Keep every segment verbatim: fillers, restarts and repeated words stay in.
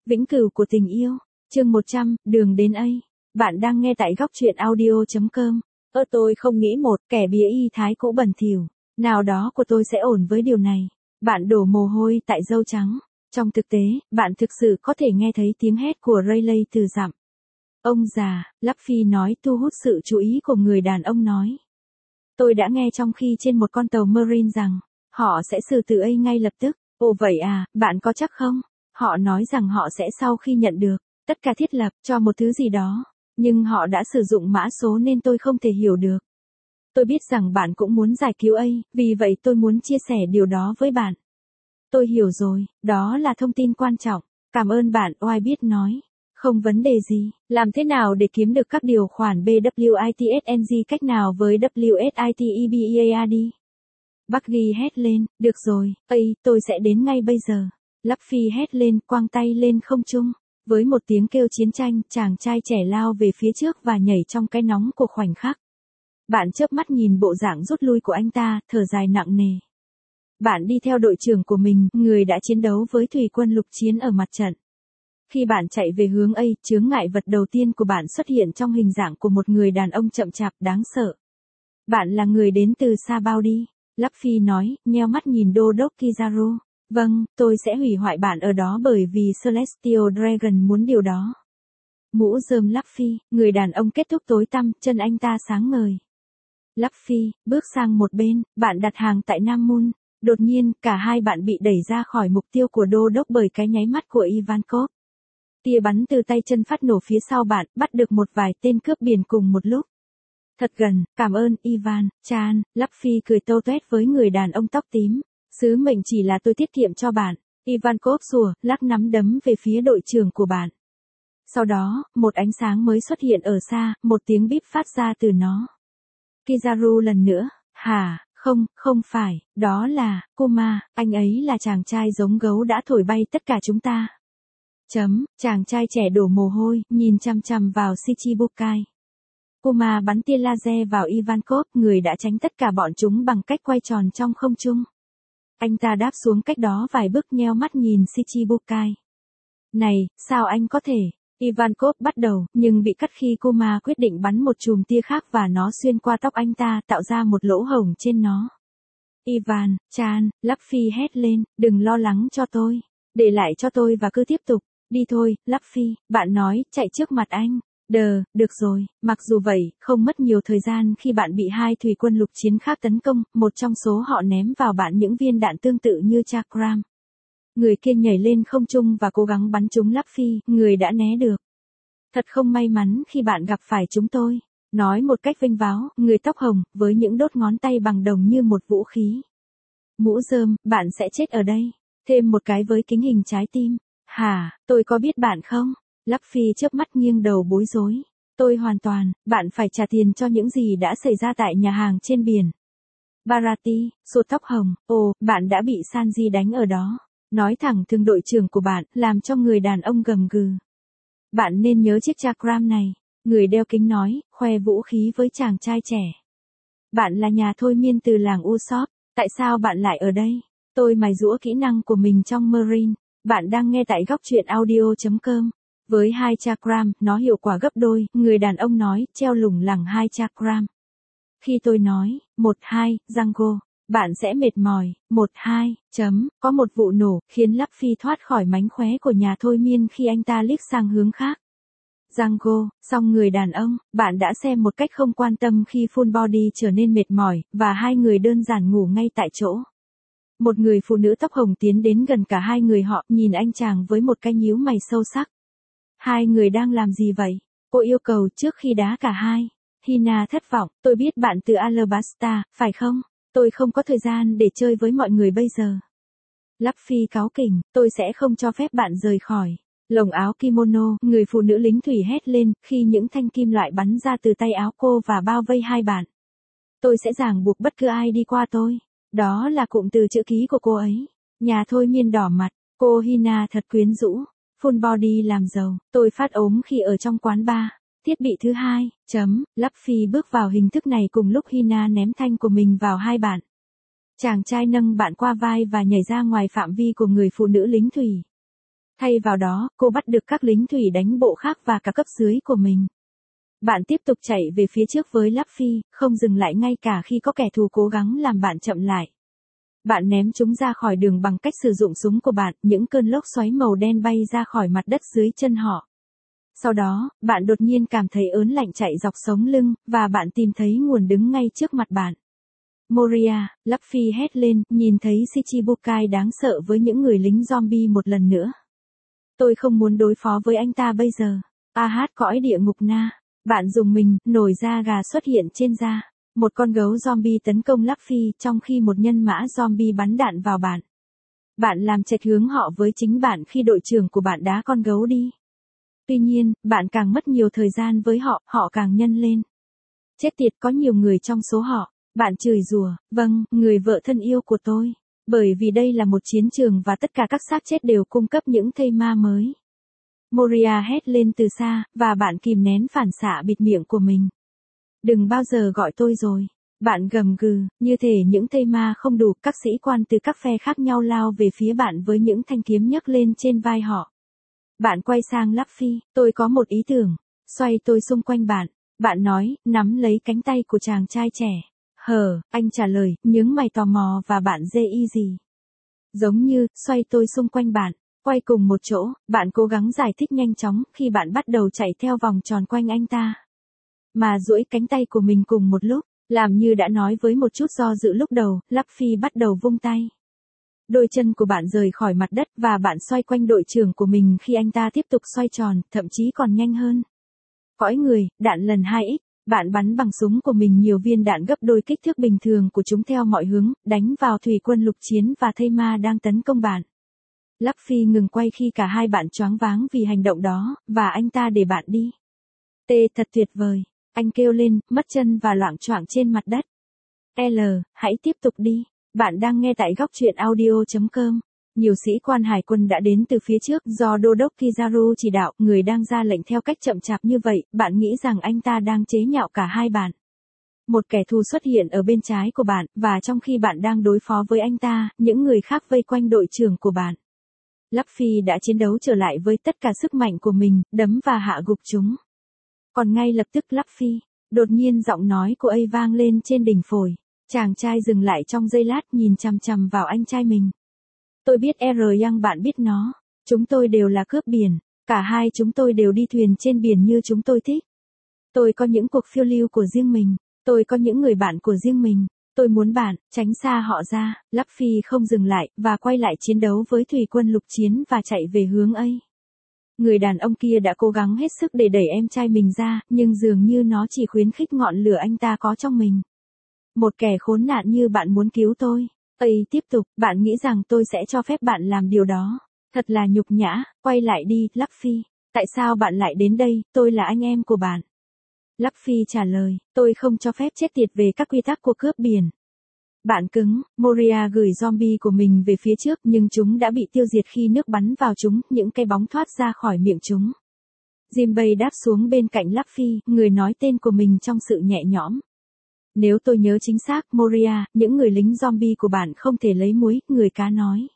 Vĩnh cửu của tình yêu. Chương một trăm, đường đến A. Bạn đang nghe tại góc truyện audio chấm com. Ơ tôi không nghĩ một kẻ bía y thái cũ bẩn thỉu nào đó của tôi sẽ ổn với điều này. Bạn đổ mồ hôi tại râu trắng. Trong thực tế, bạn thực sự có thể nghe thấy tiếng hét của Rayleigh từ dặm. Ông già, Luffy nói thu hút sự chú ý của người đàn ông nói. Tôi đã nghe trong khi trên một con tàu Marine rằng, họ sẽ xử tử A ngay lập tức. Ồ vậy à, bạn có chắc không? Họ nói rằng họ sẽ sau khi nhận được tất cả thiết lập cho một thứ gì đó. Nhưng họ đã sử dụng mã số nên tôi không thể hiểu được. Tôi biết rằng bạn cũng muốn giải cứu A, vì vậy tôi muốn chia sẻ điều đó với bạn. Tôi hiểu rồi, đó là thông tin quan trọng. Cảm ơn bạn, Oai biết nói. Không vấn đề gì, làm thế nào để kiếm được các điều khoản B W I T S N G cách nào với W S I T E B E A R D? Buggy hét lên, được rồi, A, tôi sẽ đến ngay bây giờ. Luffy hét lên, quang tay lên không trung. Với một tiếng kêu chiến tranh, chàng trai trẻ lao về phía trước và nhảy trong cái nóng của khoảnh khắc. Bạn chớp mắt nhìn bộ dạng rút lui của anh ta, thở dài nặng nề. Bạn đi theo đội trưởng của mình, người đã chiến đấu với thủy quân lục chiến ở mặt trận. Khi bạn chạy về hướng A, chướng ngại vật đầu tiên của bạn xuất hiện trong hình dạng của một người đàn ông chậm chạp đáng sợ. Bạn là người đến từ xa bao đi? Luffy nói, nheo mắt nhìn Đô đốc Kizaru. Vâng, tôi sẽ hủy hoại bạn ở đó bởi vì Celestial Dragon muốn điều đó. Mũ rơm Luffy, người đàn ông kết thúc tối tăm, chân anh ta sáng ngời. Luffy, bước sang một bên, bạn đặt hàng tại Nam Moon. Đột nhiên, cả hai bạn bị đẩy ra khỏi mục tiêu của Đô đốc bởi cái nháy mắt của Ivankov. Tia bắn từ tay chân phát nổ phía sau bạn, bắt được một vài tên cướp biển cùng một lúc. Thật gần, cảm ơn, Ivan, Chan, Luffy cười tâu tuét với người đàn ông tóc tím. Sứ mệnh chỉ là tôi tiết kiệm cho bạn. Ivankov sủa, lắc nắm đấm về phía đội trưởng của bạn. Sau đó, một ánh sáng mới xuất hiện ở xa, một tiếng bíp phát ra từ nó. Kizaru lần nữa, hả, không, không phải, đó là, Kuma, anh ấy là chàng trai giống gấu đã thổi bay tất cả chúng ta. Chấm, chàng trai trẻ đổ mồ hôi, nhìn chăm chăm vào Shichibukai. Kuma bắn tia laser vào Ivankov, người đã tránh tất cả bọn chúng bằng cách quay tròn trong không trung. Anh ta đáp xuống cách đó vài bước nheo mắt nhìn Shichibukai. Này, sao anh có thể? Ivankov bắt đầu, nhưng bị cắt khi Kuma quyết định bắn một chùm tia khác và nó xuyên qua tóc anh ta, tạo ra một lỗ hổng trên nó. Ivan, Chan, Luffy hét lên, đừng lo lắng cho tôi. Để lại cho tôi và cứ tiếp tục. Đi thôi, Luffy, bạn nói, chạy trước mặt anh. Đờ, được rồi, mặc dù vậy, không mất nhiều thời gian khi bạn bị hai thủy quân lục chiến khác tấn công, một trong số họ ném vào bạn những viên đạn tương tự như Chakram. Người kia nhảy lên không trung và cố gắng bắn trúng Luffy, người đã né được. Thật không may mắn khi bạn gặp phải chúng tôi. Nói một cách vênh váo, người tóc hồng, với những đốt ngón tay bằng đồng như một vũ khí. Mũ rơm, bạn sẽ chết ở đây. Thêm một cái với kính hình trái tim. Hả, tôi có biết bạn không? Luffy chớp mắt nghiêng đầu bối rối. Tôi hoàn toàn, bạn phải trả tiền cho những gì đã xảy ra tại nhà hàng trên biển. Barati, sụt tóc hồng, ồ, bạn đã bị Sanji đánh ở đó. Nói thẳng thương đội trưởng của bạn, làm cho người đàn ông gầm gừ. Bạn nên nhớ chiếc Chakram này. Người đeo kính nói, khoe vũ khí với chàng trai trẻ. Bạn là nhà thôi miên từ làng Usopp, tại sao bạn lại ở đây? Tôi mài giũa kỹ năng của mình trong Marine. Bạn đang nghe tại góc truyện audio chấm com. Với hai Chakram, nó hiệu quả gấp đôi, người đàn ông nói, treo lủng lẳng hai Chakram. Khi tôi nói, một hai, Django, bạn sẽ mệt mỏi, một hai, chấm, có một vụ nổ, khiến Luffy thoát khỏi mánh khóe của nhà thôi miên khi anh ta liếc sang hướng khác. Django, song người đàn ông, bạn đã xem một cách không quan tâm khi full body trở nên mệt mỏi, và hai người đơn giản ngủ ngay tại chỗ. Một người phụ nữ tóc hồng tiến đến gần cả hai người họ, nhìn anh chàng với một cái nhíu mày sâu sắc. Hai người đang làm gì vậy? Cô yêu cầu trước khi đá cả hai. Hina thất vọng, tôi biết bạn từ Alabasta, phải không? Tôi không có thời gian để chơi với mọi người bây giờ. Luffy cáu kỉnh, tôi sẽ không cho phép bạn rời khỏi. Lồng áo kimono, người phụ nữ lính thủy hét lên, khi những thanh kim loại bắn ra từ tay áo cô và bao vây hai bạn. Tôi sẽ ràng buộc bất cứ ai đi qua tôi. Đó là cụm từ chữ ký của cô ấy. Nhà thôi miên đỏ mặt, cô Hina thật quyến rũ. Full body làm giàu, tôi phát ốm khi ở trong quán bar. Thiết bị thứ hai, chấm, Luffy bước vào hình thức này cùng lúc Hina ném thanh của mình vào hai bạn. Chàng trai nâng bạn qua vai và nhảy ra ngoài phạm vi của người phụ nữ lính thủy. Thay vào đó, cô bắt được các lính thủy đánh bộ khác và cả cấp dưới của mình. Bạn tiếp tục chạy về phía trước với Luffy, không dừng lại ngay cả khi có kẻ thù cố gắng làm bạn chậm lại. Bạn ném chúng ra khỏi đường bằng cách sử dụng súng của bạn, những cơn lốc xoáy màu đen bay ra khỏi mặt đất dưới chân họ. Sau đó, bạn đột nhiên cảm thấy ớn lạnh chạy dọc sống lưng, và bạn tìm thấy nguồn đứng ngay trước mặt bạn. Moria, Luffy hét lên, nhìn thấy Shichibukai đáng sợ với những người lính zombie một lần nữa. Tôi không muốn đối phó với anh ta bây giờ. A hát cõi địa ngục na. Bạn dùng mình, nổi da gà xuất hiện trên da. Một con gấu zombie tấn công Luffy trong khi một nhân mã zombie bắn đạn vào bạn. Bạn làm chệch hướng họ với chính bạn khi đội trưởng của bạn đá con gấu đi. Tuy nhiên, bạn càng mất nhiều thời gian với họ, họ càng nhân lên. Chết tiệt, có nhiều người trong số họ. Bạn chửi rủa, vâng, người vợ thân yêu của tôi. Bởi vì đây là một chiến trường và tất cả các xác chết đều cung cấp những thây ma mới. Moria hét lên từ xa, và bạn kìm nén phản xạ bịt miệng của mình. Đừng bao giờ gọi tôi rồi. Bạn gầm gừ, như thể những thây ma không đủ, các sĩ quan từ các phe khác nhau lao về phía bạn với những thanh kiếm nhấc lên trên vai họ. Bạn quay sang Luffy, tôi có một ý tưởng. Xoay tôi xung quanh bạn. Bạn nói, nắm lấy cánh tay của chàng trai trẻ. Hờ, anh trả lời, nhướng mày tò mò và bạn dê y gì. Giống như, xoay tôi xung quanh bạn, quay cùng một chỗ, bạn cố gắng giải thích nhanh chóng khi bạn bắt đầu chạy theo vòng tròn quanh anh ta. Mà duỗi cánh tay của mình cùng một lúc, làm như đã nói với một chút do dự lúc đầu, Luffy bắt đầu vung tay. Đôi chân của bạn rời khỏi mặt đất và bạn xoay quanh đội trưởng của mình khi anh ta tiếp tục xoay tròn, thậm chí còn nhanh hơn. Cõi người, đạn lần hai x. Bạn bắn bằng súng của mình nhiều viên đạn gấp đôi kích thước bình thường của chúng theo mọi hướng, đánh vào thủy quân lục chiến và thây ma đang tấn công bạn. Luffy ngừng quay khi cả hai bạn choáng váng vì hành động đó, và anh ta để bạn đi. Tê, thật tuyệt vời. Anh kêu lên, mất chân và loạng choạng trên mặt đất. L, hãy tiếp tục đi. Bạn đang nghe tại góc truyện audio chấm com. Nhiều sĩ quan hải quân đã đến từ phía trước do Đô đốc Kizaru chỉ đạo, người đang ra lệnh theo cách chậm chạp như vậy, bạn nghĩ rằng anh ta đang chế nhạo cả hai bạn. Một kẻ thù xuất hiện ở bên trái của bạn, và trong khi bạn đang đối phó với anh ta, những người khác vây quanh đội trưởng của bạn. Luffy đã chiến đấu trở lại với tất cả sức mạnh của mình, đấm và hạ gục chúng. Còn ngay lập tức Luffy, đột nhiên giọng nói của A vang lên trên đỉnh phổi. Chàng trai dừng lại trong giây lát nhìn chằm chằm vào anh trai mình. Tôi biết R Young, bạn biết nó. Chúng tôi đều là cướp biển. Cả hai chúng tôi đều đi thuyền trên biển như chúng tôi thích. Tôi có những cuộc phiêu lưu của riêng mình. Tôi có những người bạn của riêng mình. Tôi muốn bạn, tránh xa họ ra. Luffy không dừng lại, và quay lại chiến đấu với thủy quân lục chiến và chạy về hướng A. Người đàn ông kia đã cố gắng hết sức để đẩy em trai mình ra, nhưng dường như nó chỉ khuyến khích ngọn lửa anh ta có trong mình. Một kẻ khốn nạn như bạn muốn cứu tôi. Ây, tiếp tục, bạn nghĩ rằng tôi sẽ cho phép bạn làm điều đó. Thật là nhục nhã, quay lại đi, Luffy. Tại sao bạn lại đến đây, tôi là anh em của bạn. Luffy trả lời, tôi không cho phép chết tiệt về các quy tắc của cướp biển. Bạn cứng, Moria gửi zombie của mình về phía trước nhưng chúng đã bị tiêu diệt khi nước bắn vào chúng, những cái bóng thoát ra khỏi miệng chúng. Jinbei đáp xuống bên cạnh Luffy, người nói tên của mình trong sự nhẹ nhõm. Nếu tôi nhớ chính xác, Moria, những người lính zombie của bạn không thể lấy muối, người cá nói.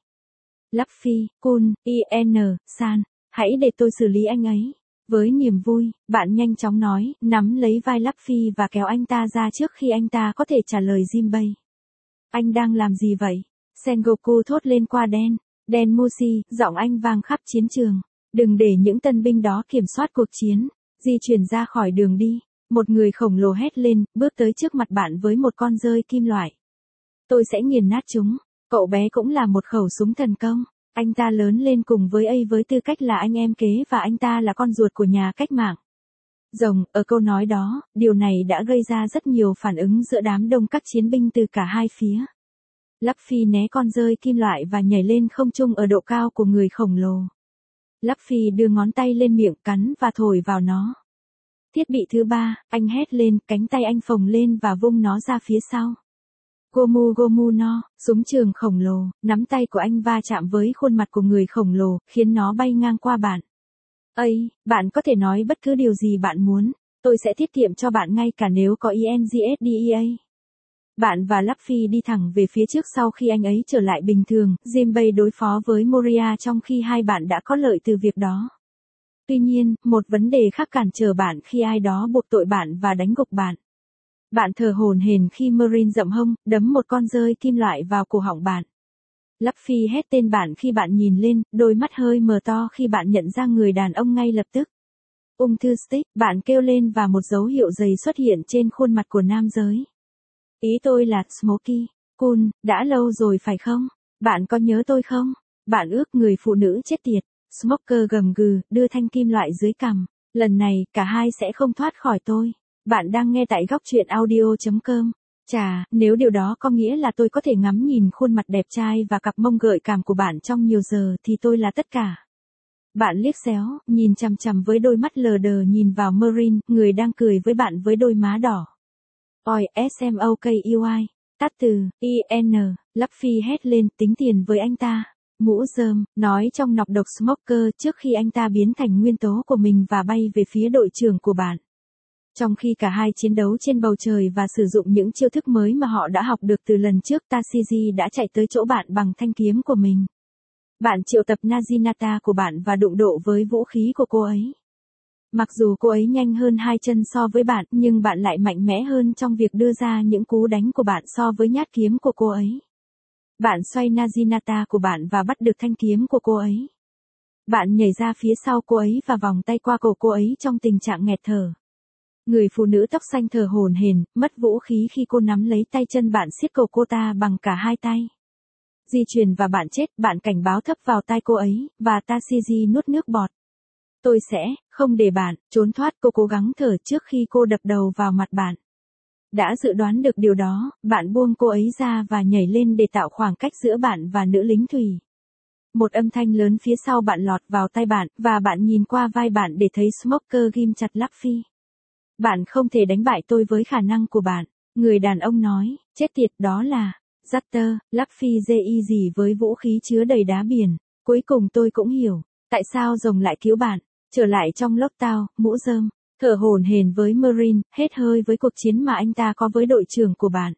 Luffy, Kun, In, San, hãy để tôi xử lý anh ấy. Với niềm vui, bạn nhanh chóng nói, nắm lấy vai Luffy và kéo anh ta ra trước khi anh ta có thể trả lời Jinbei. Anh đang làm gì vậy? Sengoku thốt lên qua đen. Đen Mushi, giọng anh vang khắp chiến trường. Đừng để những tân binh đó kiểm soát cuộc chiến. Di chuyển ra khỏi đường đi. Một người khổng lồ hét lên, bước tới trước mặt bạn với một con rơi kim loại. Tôi sẽ nghiền nát chúng. Cậu bé cũng là một khẩu súng thần công. Anh ta lớn lên cùng với A với tư cách là anh em kế và anh ta là con ruột của nhà cách mạng. Rồng, ở câu nói đó, điều này đã gây ra rất nhiều phản ứng giữa đám đông các chiến binh từ cả hai phía. Luffy né con rơi kim loại và nhảy lên không trung ở độ cao của người khổng lồ. Luffy đưa ngón tay lên miệng cắn và thổi vào nó. Thiết bị thứ ba, anh hét lên, cánh tay anh phồng lên và vung nó ra phía sau. Gomu Gomu no, súng trường khổng lồ, nắm tay của anh va chạm với khuôn mặt của người khổng lồ, khiến nó bay ngang qua bạn. Ây, bạn có thể nói bất cứ điều gì bạn muốn, tôi sẽ tiết kiệm cho bạn ngay cả nếu có I N G S D E A. Bạn và Luffy đi thẳng về phía trước sau khi anh ấy trở lại bình thường, Jinbei đối phó với Moria trong khi hai bạn đã có lợi từ việc đó. Tuy nhiên, một vấn đề khác cản trở bạn khi ai đó buộc tội bạn và đánh gục bạn. Bạn thở hổn hển khi Marine dậm hông, đấm một con dơi kim loại vào cổ họng bạn. Luffy hét tên bạn khi bạn nhìn lên, đôi mắt hơi mở to khi bạn nhận ra người đàn ông ngay lập tức. Ung thư stick, bạn kêu lên và một dấu hiệu dày xuất hiện trên khuôn mặt của nam giới. Ý tôi là, Smokey, Kun, đã lâu rồi phải không? Bạn có nhớ tôi không? Bạn ước người phụ nữ chết tiệt. Smoker gầm gừ, đưa thanh kim loại dưới cằm. Lần này, cả hai sẽ không thoát khỏi tôi. Bạn đang nghe tại góc truyện audio chấm com. Chà, nếu điều đó có nghĩa là tôi có thể ngắm nhìn khuôn mặt đẹp trai và cặp mông gợi cảm của bạn trong nhiều giờ thì tôi là tất cả. Bạn liếc xéo, nhìn chằm chằm với đôi mắt lờ đờ nhìn vào Marine, người đang cười với bạn với đôi má đỏ. Oi, S-M-O-K-U-I, tắt từ, I-N, Luffy hét lên, tính tiền với anh ta. Mũ rơm, nói trong nọc độc Smoker trước khi anh ta biến thành nguyên tố của mình và bay về phía đội trưởng của bạn. Trong khi cả hai chiến đấu trên bầu trời và sử dụng những chiêu thức mới mà họ đã học được từ lần trước, Tashigi đã chạy tới chỗ bạn bằng thanh kiếm của mình. Bạn triệu tập Naginata của bạn và đụng độ với vũ khí của cô ấy. Mặc dù cô ấy nhanh hơn hai chân so với bạn, nhưng bạn lại mạnh mẽ hơn trong việc đưa ra những cú đánh của bạn so với nhát kiếm của cô ấy. Bạn xoay Naginata của bạn và bắt được thanh kiếm của cô ấy. Bạn nhảy ra phía sau cô ấy và vòng tay qua cổ cô ấy trong tình trạng nghẹt thở. Người phụ nữ tóc xanh thở hổn hển, mất vũ khí khi cô nắm lấy tay chân bạn siết cổ cô ta bằng cả hai tay. Di chuyển và bạn chết, bạn cảnh báo thấp vào tai cô ấy, và Tashigi nuốt nước bọt. Tôi sẽ, không để bạn, trốn thoát, cô cố gắng thở trước khi cô đập đầu vào mặt bạn. Đã dự đoán được điều đó, bạn buông cô ấy ra và nhảy lên để tạo khoảng cách giữa bạn và nữ lính thủy. Một âm thanh lớn phía sau bạn lọt vào tai bạn, và bạn nhìn qua vai bạn để thấy Smoker ghim chặt Luffy. Bạn không thể đánh bại tôi với khả năng của bạn, người đàn ông nói, chết tiệt, đó là, Cutter. Luffy dê y gì với vũ khí chứa đầy đá biển. Cuối cùng tôi cũng hiểu, tại sao rồng lại cứu bạn, trở lại trong lốc tao, mũ rơm. Thở hổn hển với Marine, hết hơi với cuộc chiến mà anh ta có với đội trưởng của bạn.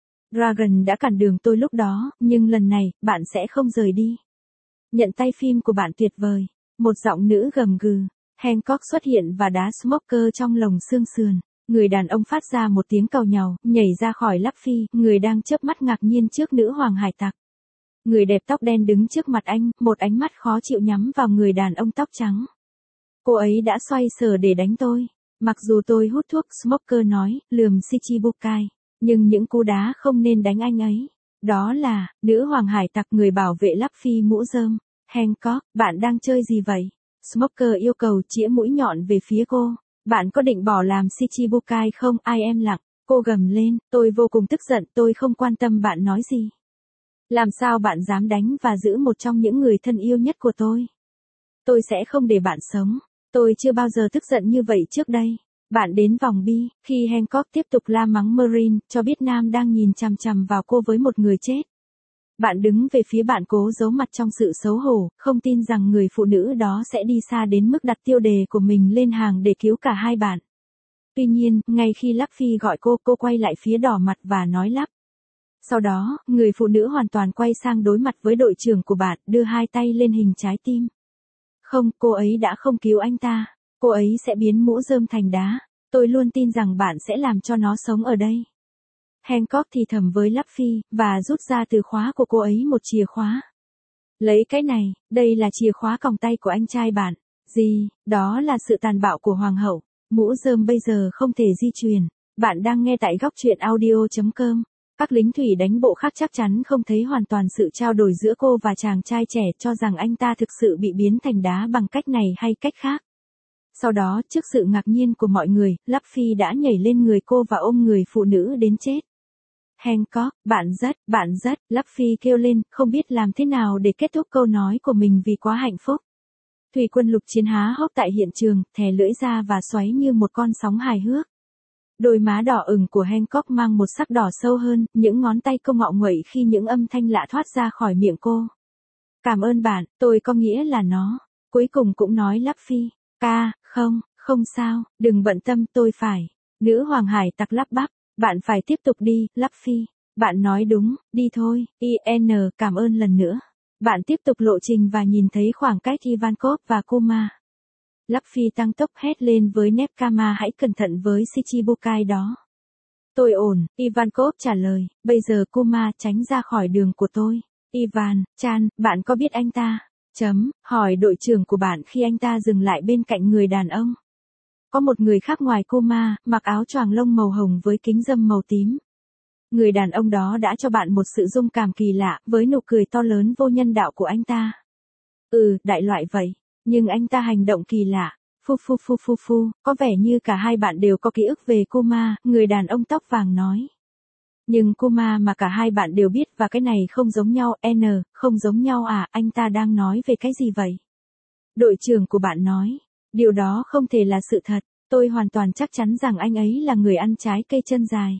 Dragon đã cản đường tôi lúc đó, nhưng lần này, bạn sẽ không rời đi. Nhận tay phim của bạn tuyệt vời. Một giọng nữ gầm gừ. Hancock xuất hiện và đá Smoker trong lồng xương sườn. Người đàn ông phát ra một tiếng càu nhàu, nhảy ra khỏi Luffy, người đang chớp mắt ngạc nhiên trước nữ hoàng hải tặc. Người đẹp tóc đen đứng trước mặt anh, một ánh mắt khó chịu nhắm vào người đàn ông tóc trắng. Cô ấy đã xoay sở để đánh tôi. Mặc dù tôi hút thuốc, Smoker nói, lườm Shichibukai. Nhưng những cú đá không nên đánh anh ấy. Đó là, nữ hoàng hải tặc, người bảo vệ Luffy mũ rơm. Hancock, bạn đang chơi gì vậy? Smoker yêu cầu, chĩa mũi nhọn về phía cô. Bạn có định bỏ làm Shichibukai không? Ai em lặng. Cô gầm lên, tôi vô cùng tức giận, tôi không quan tâm bạn nói gì. Làm sao bạn dám đánh và giữ một trong những người thân yêu nhất của tôi? Tôi sẽ không để bạn sống. Tôi chưa bao giờ tức giận như vậy trước đây. Bạn đến vòng bi, khi Hancock tiếp tục la mắng Marine, cho biết Nam đang nhìn chằm chằm vào cô với một người chết. Bạn đứng về phía bạn cố giấu mặt trong sự xấu hổ, không tin rằng người phụ nữ đó sẽ đi xa đến mức đặt tiêu đề của mình lên hàng để cứu cả hai bạn. Tuy nhiên, ngay khi Luffy gọi cô, cô quay lại phía đỏ mặt và nói lắp. Sau đó, người phụ nữ hoàn toàn quay sang đối mặt với đội trưởng của bạn, đưa hai tay lên hình trái tim. Không, cô ấy đã không cứu anh ta. Cô ấy sẽ biến mũ rơm thành đá. Tôi luôn tin rằng bạn sẽ làm cho nó sống ở đây. Hancock thì thầm với Luffy, và rút ra từ khóa của cô ấy một chìa khóa. Lấy cái này, đây là chìa khóa còng tay của anh trai bạn. Gì, đó là sự tàn bạo của hoàng hậu. Mũ rơm bây giờ không thể di chuyển. Bạn đang nghe tại góc truyện audio chấm com. Các lính thủy đánh bộ khác chắc chắn không thấy hoàn toàn sự trao đổi giữa cô và chàng trai trẻ, cho rằng anh ta thực sự bị biến thành đá bằng cách này hay cách khác. Sau đó, trước sự ngạc nhiên của mọi người, Luffy đã nhảy lên người cô và ôm người phụ nữ đến chết. Hancock, bạn rất, bạn rất, Luffy kêu lên, không biết làm thế nào để kết thúc câu nói của mình vì quá hạnh phúc. Thủy quân lục chiến há hốc tại hiện trường, thè lưỡi ra và xoáy như một con sóng hài hước. Đôi má đỏ ửng của Hancock mang một sắc đỏ sâu hơn, những ngón tay cô ngọ nguậy khi những âm thanh lạ thoát ra khỏi miệng cô. Cảm ơn bạn, tôi có nghĩa là nó. Cuối cùng cũng nói Luffy. Ca, không, không sao, đừng bận tâm, tôi phải. Nữ hoàng hải tặc lắp bắp. Bạn phải tiếp tục đi, Luffy. Bạn nói đúng, đi thôi, i en, cảm ơn lần nữa. Bạn tiếp tục lộ trình và nhìn thấy khoảng cách Ivankov và Kuma. Luffy tăng tốc hét lên với Nepkama, hãy cẩn thận với Shichibukai đó. Tôi ổn, Ivankov trả lời, bây giờ Kuma tránh ra khỏi đường của tôi. Ivan, Chan, bạn có biết anh ta? Chấm, hỏi đội trưởng của bạn khi anh ta dừng lại bên cạnh người đàn ông. Có một người khác ngoài Kuma, mặc áo choàng lông màu hồng với kính râm màu tím. Người đàn ông đó đã cho bạn một sự dung cảm kỳ lạ, với nụ cười to lớn vô nhân đạo của anh ta. Ừ, đại loại vậy. Nhưng anh ta hành động kỳ lạ. Phu phu phu phu phu, có vẻ như cả hai bạn đều có ký ức về Kuma, người đàn ông tóc vàng nói. Nhưng Kuma mà cả hai bạn đều biết và cái này không giống nhau, N, không giống nhau à, anh ta đang nói về cái gì vậy? Đội trưởng của bạn nói, điều đó không thể là sự thật, tôi hoàn toàn chắc chắn rằng anh ấy là người ăn trái cây chân dài.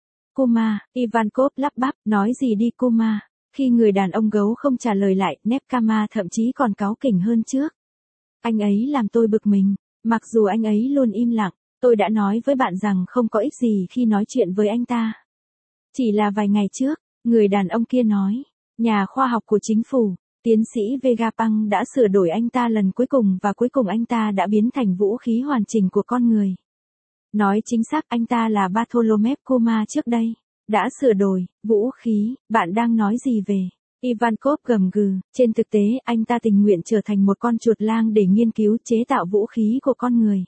Kuma, Ivankov lắp bắp, nói gì đi Kuma, khi người đàn ông gấu không trả lời lại, Nepkama thậm chí còn cáu kỉnh hơn trước. Anh ấy làm tôi bực mình, mặc dù anh ấy luôn im lặng, tôi đã nói với bạn rằng không có ích gì khi nói chuyện với anh ta. Chỉ là vài ngày trước, người đàn ông kia nói, nhà khoa học của chính phủ, tiến sĩ Vegapunk đã sửa đổi anh ta lần cuối cùng và cuối cùng anh ta đã biến thành vũ khí hoàn chỉnh của con người. Nói chính xác anh ta là Bartholomew Kuma trước đây, đã sửa đổi, vũ khí, bạn đang nói gì về? Ivankov gầm gừ, trên thực tế anh ta tình nguyện trở thành một con chuột lang để nghiên cứu chế tạo vũ khí của con người.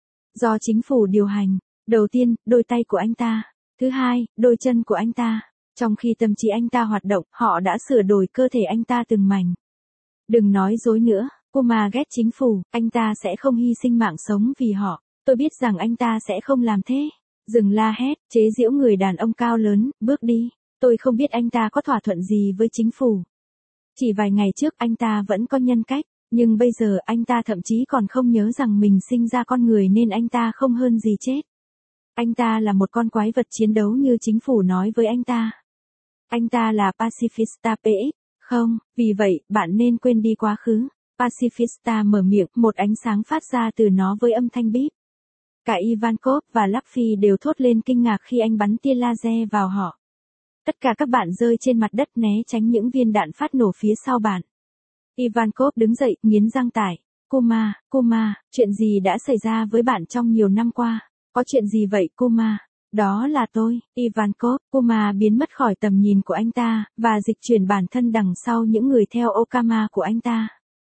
Do chính phủ điều hành, đầu tiên, đôi tay của anh ta, thứ hai, đôi chân của anh ta, trong khi tâm trí anh ta hoạt động, họ đã sửa đổi cơ thể anh ta từng mảnh. Đừng nói dối nữa, Kuma ghét chính phủ, anh ta sẽ không hy sinh mạng sống vì họ, tôi biết rằng anh ta sẽ không làm thế. Dừng la hét, chế giễu người đàn ông cao lớn, bước đi. Tôi không biết anh ta có thỏa thuận gì với chính phủ. Chỉ vài ngày trước anh ta vẫn có nhân cách, nhưng bây giờ anh ta thậm chí còn không nhớ rằng mình sinh ra con người nên anh ta không hơn gì chết. Anh ta là một con quái vật chiến đấu như chính phủ nói với anh ta. Anh ta là Pacifista pê ích, không, vì vậy, bạn nên quên đi quá khứ. Pacifista mở miệng, một ánh sáng phát ra từ nó với âm thanh bíp. Cả Ivankov và Luffy đều thốt lên kinh ngạc khi anh bắn tia laser vào họ. Tất cả các bạn rơi trên mặt đất né tránh những viên đạn phát nổ phía sau bạn. Ivankov đứng dậy, nghiến răng tải. Kuma, Kuma, chuyện gì đã xảy ra với bạn trong nhiều năm qua? Có chuyện gì vậy Kuma? Đó là tôi, Ivankov. Kuma biến mất khỏi tầm nhìn của anh ta, và dịch chuyển bản thân đằng sau những người theo Okama của anh ta.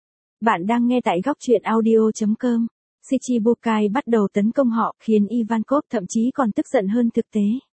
Bạn đang nghe tại góc truyện audio chấm com. Shichibukai bắt đầu tấn công họ, khiến Ivankov thậm chí còn tức giận hơn thực tế.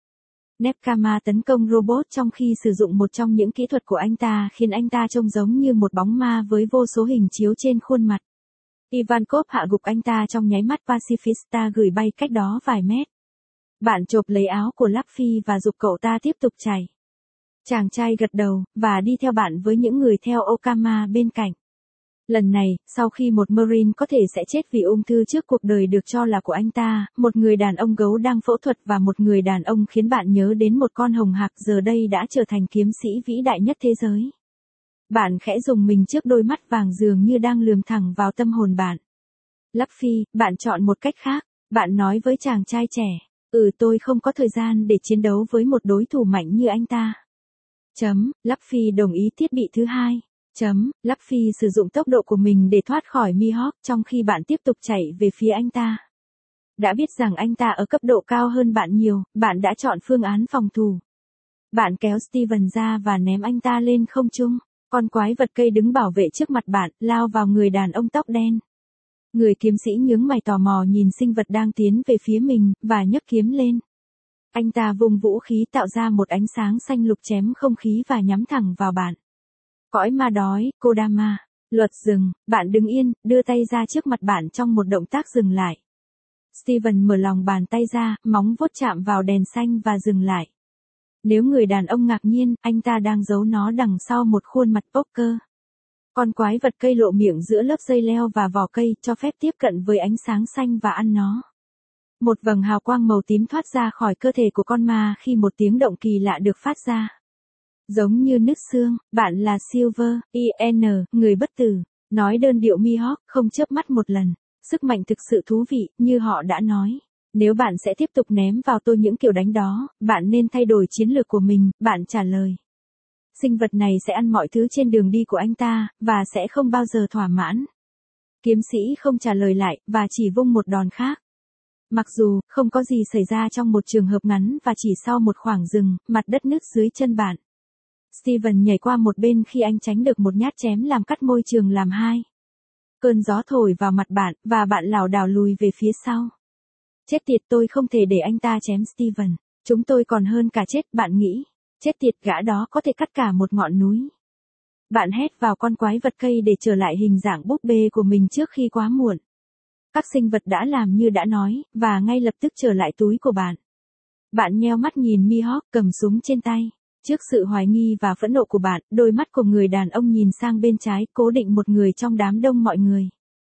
Nepkama tấn công robot trong khi sử dụng một trong những kỹ thuật của anh ta khiến anh ta trông giống như một bóng ma với vô số hình chiếu trên khuôn mặt. Ivankov hạ gục anh ta trong nháy mắt, Pacifista gửi bay cách đó vài mét. Bạn chộp lấy áo của Luffy và giục cậu ta tiếp tục chạy. Chàng trai gật đầu, và đi theo bạn với những người theo Okama bên cạnh. Lần này, sau khi một Marine có thể sẽ chết vì ung thư trước cuộc đời được cho là của anh ta, một người đàn ông gấu đang phẫu thuật và một người đàn ông khiến bạn nhớ đến một con hồng hạc giờ đây đã trở thành kiếm sĩ vĩ đại nhất thế giới. Bạn khẽ rùng mình trước đôi mắt vàng dường như đang lườm thẳng vào tâm hồn bạn. Luffy, bạn chọn một cách khác, bạn nói với chàng trai trẻ, ừ tôi không có thời gian để chiến đấu với một đối thủ mạnh như anh ta. Chấm, Luffy đồng ý thiết bị thứ hai. Chấm, Luffy sử dụng tốc độ của mình để thoát khỏi Mihawk trong khi bạn tiếp tục chạy về phía anh ta. Đã biết rằng anh ta ở cấp độ cao hơn bạn nhiều, bạn đã chọn phương án phòng thủ. Bạn kéo Steven ra và ném anh ta lên không trung. Con quái vật cây đứng bảo vệ trước mặt bạn, lao vào người đàn ông tóc đen. Người kiếm sĩ nhướng mày tò mò nhìn sinh vật đang tiến về phía mình, và nhấc kiếm lên. Anh ta vung vũ khí tạo ra một ánh sáng xanh lục chém không khí và nhắm thẳng vào bạn. Cõi ma đói, Kodama, luật dừng, bạn đứng yên, đưa tay ra trước mặt bạn trong một động tác dừng lại. Steven mở lòng bàn tay ra, móng vuốt chạm vào đèn xanh và dừng lại. Nếu người đàn ông ngạc nhiên, anh ta đang giấu nó đằng sau một khuôn mặt poker. Con quái vật cây lộ miệng giữa lớp dây leo và vỏ cây, cho phép tiếp cận với ánh sáng xanh và ăn nó. Một vầng hào quang màu tím thoát ra khỏi cơ thể của con ma khi một tiếng động kỳ lạ được phát ra. Giống như nứt xương, bạn là Silver, i en, người bất tử, nói đơn điệu Mihawk, không chớp mắt một lần. Sức mạnh thực sự thú vị, như họ đã nói. Nếu bạn sẽ tiếp tục ném vào tôi những kiểu đánh đó, bạn nên thay đổi chiến lược của mình, bạn trả lời. Sinh vật này sẽ ăn mọi thứ trên đường đi của anh ta, và sẽ không bao giờ thỏa mãn. Kiếm sĩ không trả lời lại, và chỉ vung một đòn khác. Mặc dù, không có gì xảy ra trong một trường hợp ngắn và chỉ sau một khoảng dừng, mặt đất nứt dưới chân bạn. Steven nhảy qua một bên khi anh tránh được một nhát chém làm cắt môi trường làm hai. Cơn gió thổi vào mặt bạn, và bạn lảo đảo lùi về phía sau. Chết tiệt, tôi không thể để anh ta chém Steven. Chúng tôi còn hơn cả chết, bạn nghĩ. Chết tiệt, gã đó có thể cắt cả một ngọn núi. Bạn hét vào con quái vật cây để trở lại hình dạng búp bê của mình trước khi quá muộn. Các sinh vật đã làm như đã nói, và ngay lập tức trở lại túi của bạn. Bạn nheo mắt nhìn Mihawk cầm súng trên tay. Trước sự hoài nghi và phẫn nộ của bạn, đôi mắt của người đàn ông nhìn sang bên trái, cố định một người trong đám đông mọi người.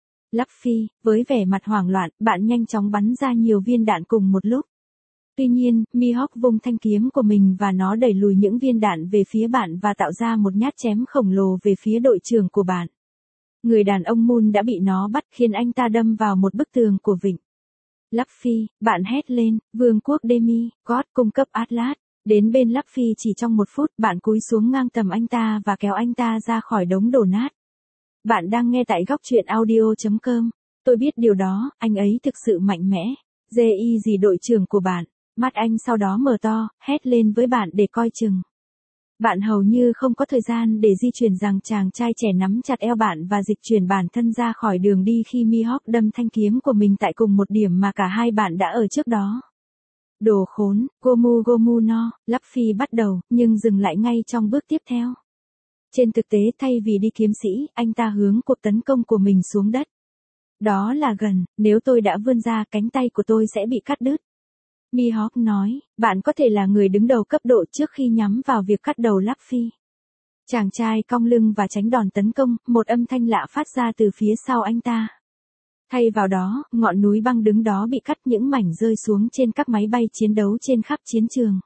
Luffy, với vẻ mặt hoảng loạn, bạn nhanh chóng bắn ra nhiều viên đạn cùng một lúc. Tuy nhiên, Mihawk vung thanh kiếm của mình và nó đẩy lùi những viên đạn về phía bạn và tạo ra một nhát chém khổng lồ về phía đội trưởng của bạn. Người đàn ông Moon đã bị nó bắt khiến anh ta đâm vào một bức tường của vịnh. Luffy, bạn hét lên, vương quốc Demi, God cung cấp Atlas. Đến bên Luffy chỉ trong một phút, bạn cúi xuống ngang tầm anh ta và kéo anh ta ra khỏi đống đổ nát. Bạn đang nghe tại góc truyện audio chấm com. Tôi biết điều đó, anh ấy thực sự mạnh mẽ. Dê y gì đội trưởng của bạn. Mắt anh sau đó mở to, hét lên với bạn để coi chừng. Bạn hầu như không có thời gian để di chuyển rằng chàng trai trẻ nắm chặt eo bạn và dịch chuyển bản thân ra khỏi đường đi khi Mihawk đâm thanh kiếm của mình tại cùng một điểm mà cả hai bạn đã ở trước đó. Đồ khốn, Gomu Gomu no, Luffy bắt đầu, nhưng dừng lại ngay trong bước tiếp theo. Trên thực tế thay vì đi kiếm sĩ, anh ta hướng cuộc tấn công của mình xuống đất. Đó là gần, nếu tôi đã vươn ra cánh tay của tôi sẽ bị cắt đứt. Mihawk nói, bạn có thể là người đứng đầu cấp độ trước khi nhắm vào việc cắt đầu Luffy. Chàng trai cong lưng và tránh đòn tấn công, một âm thanh lạ phát ra từ phía sau anh ta. Thay vào đó, ngọn núi băng đứng đó bị cắt, những mảnh rơi xuống trên các máy bay chiến đấu trên khắp chiến trường.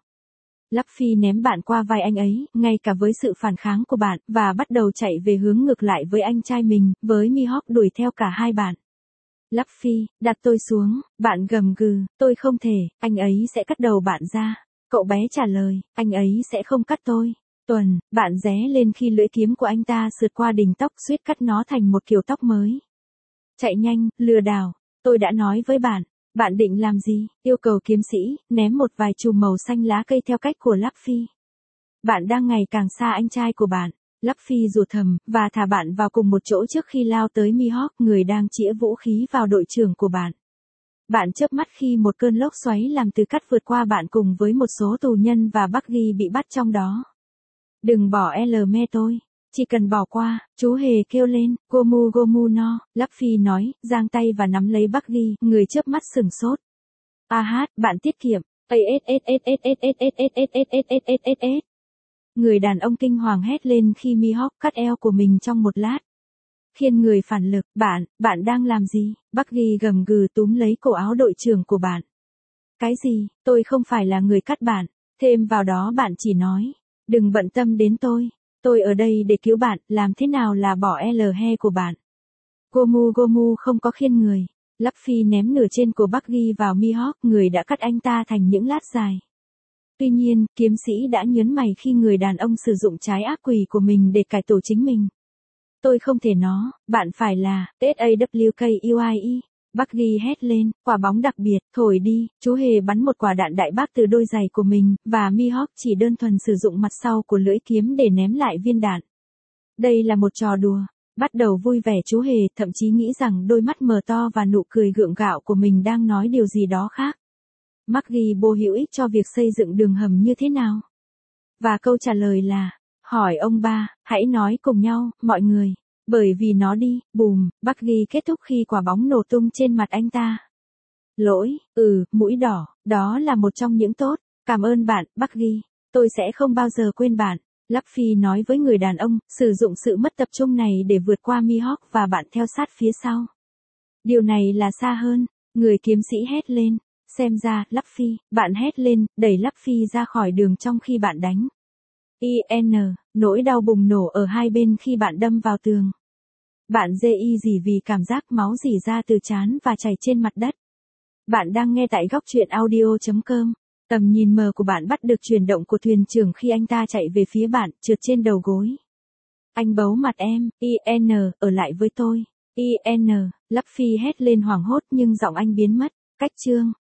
Luffy ném bạn qua vai anh ấy, ngay cả với sự phản kháng của bạn, và bắt đầu chạy về hướng ngược lại với anh trai mình, với Mihawk đuổi theo cả hai bạn. Luffy, đặt tôi xuống, bạn gầm gừ, tôi không thể, anh ấy sẽ cắt đầu bạn ra. Cậu bé trả lời, anh ấy sẽ không cắt tôi. Tuần, bạn ré lên khi lưỡi kiếm của anh ta sượt qua đỉnh tóc suýt cắt nó thành một kiểu tóc mới. Chạy nhanh, lừa đảo, tôi đã nói với bạn, bạn định làm gì, yêu cầu kiếm sĩ, ném một vài chùm màu xanh lá cây theo cách của Luffy. Bạn đang ngày càng xa anh trai của bạn. Luffy rủa thầm, và thả bạn vào cùng một chỗ trước khi lao tới Mihawk, người đang chĩa vũ khí vào đội trưởng của bạn. Bạn chớp mắt khi một cơn lốc xoáy làm từ cát vượt qua bạn cùng với một số tù nhân và Buggy bị bắt trong đó. Đừng bỏ L me tôi. Chỉ cần bỏ qua, chú hề kêu lên, Gomu Gomu no, Luffy nói, giang tay và nắm lấy Buggy, người chớp mắt sửng sốt. A hát, bạn tiết kiệm. Người đàn ông kinh hoàng hét lên khi Mihawk cắt eo của mình trong một lát. Khiên người phản lực, bạn, bạn đang làm gì? Buggy gầm gừ túm lấy cổ áo đội trưởng của bạn. Cái gì, tôi không phải là người cắt bạn. Thêm vào đó bạn chỉ nói, đừng bận tâm đến tôi. Tôi ở đây để cứu bạn, làm thế nào là bỏ L he của bạn. Gomu Gomu không có khiên người. Luffy ném nửa trên của Buggy vào Mihawk, người đã cắt anh ta thành những lát dài. Tuy nhiên, kiếm sĩ đã nhớn mày khi người đàn ông sử dụng trái ác quỷ của mình để cải tổ chính mình. Tôi không thể nó, bạn phải là, SAWKUIE. Buggy hét lên, quả bóng đặc biệt, thổi đi, chú hề bắn một quả đạn đại bác từ đôi giày của mình, và Mihawk chỉ đơn thuần sử dụng mặt sau của lưỡi kiếm để ném lại viên đạn. Đây là một trò đùa. Bắt đầu vui vẻ chú hề, thậm chí nghĩ rằng đôi mắt mờ to và nụ cười gượng gạo của mình đang nói điều gì đó khác. Buggy bô hữu ích cho việc xây dựng đường hầm như thế nào? Và câu trả lời là, hỏi ông ba, hãy nói cùng nhau, mọi người. Bởi vì nó đi, bùm, Buggy kết thúc khi quả bóng nổ tung trên mặt anh ta. Lỗi, ừ, mũi đỏ, đó là một trong những tốt. Cảm ơn bạn, Buggy. Tôi sẽ không bao giờ quên bạn. Luffy nói với người đàn ông, sử dụng sự mất tập trung này để vượt qua Mihawk và bạn theo sát phía sau. Điều này là xa hơn, người kiếm sĩ hét lên. Xem ra, Luffy, bạn hét lên, đẩy Luffy ra khỏi đường trong khi bạn đánh. i en, nỗi đau bùng nổ ở hai bên khi bạn đâm vào tường. Bạn dê y gì vì cảm giác máu rỉ ra từ trán và chảy trên mặt đất. Bạn đang nghe tại góc truyện audio chấm com. Tầm nhìn mờ của bạn bắt được chuyển động của thuyền trưởng khi anh ta chạy về phía bạn, trượt trên đầu gối. Anh bấu mặt em, i en, ở lại với tôi. i en, Lắp Phi hét lên hoảng hốt nhưng giọng anh biến mất. Cách chương.